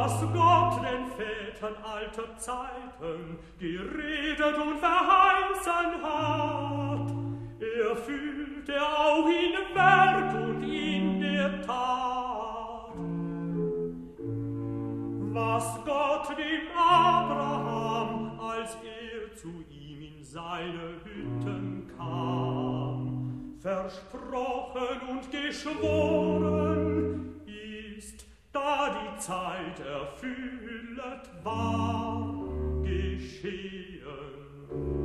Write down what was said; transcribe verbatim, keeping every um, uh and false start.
was Gott den Vätern alter Zeiten geredet und verheißen hat, erfüllt er auch in Werk und in der Tat. Was Gott dem Abraham, als er zu ihm in seine Hütten kam, versprochen und geschworen, ist, da die Zeit erfüllet war, geschehen.